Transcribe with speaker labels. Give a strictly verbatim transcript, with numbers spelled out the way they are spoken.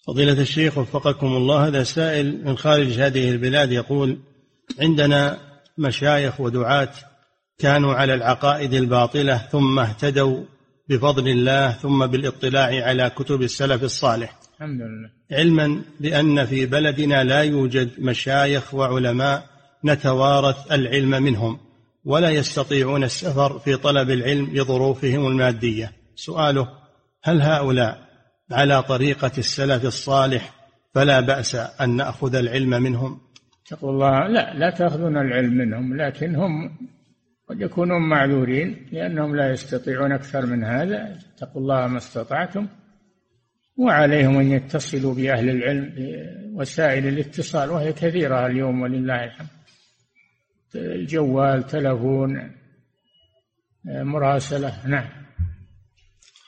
Speaker 1: فضيلة الشيخ وفقكم الله، هذا سائل من خارج هذه البلاد يقول: عندنا مشايخ ودعاة كانوا على العقائد الباطلة ثم اهتدوا بفضل الله ثم بالاطلاع على كتب السلف الصالح،
Speaker 2: الحمد لله،
Speaker 1: علما بأن في بلدنا لا يوجد مشايخ وعلماء نتوارث العلم منهم ولا يستطيعون السفر في طلب العلم لظروفهم المادية. سؤاله: هل هؤلاء على طريقة السلف الصالح فلا بأس أن نأخذ العلم منهم؟
Speaker 2: اتقوا الله. لا لا تأخذون العلم منهم، لكن هم قد يكونون معذورين لأنهم لا يستطيعون أكثر من هذا. اتقوا الله ما استطعتم، وعليهم أن يتصلوا بأهل العلم بوسائل الاتصال، وهي كثيرة اليوم ولله الحمد، الجوال، تلفون، مراسلة. نعم.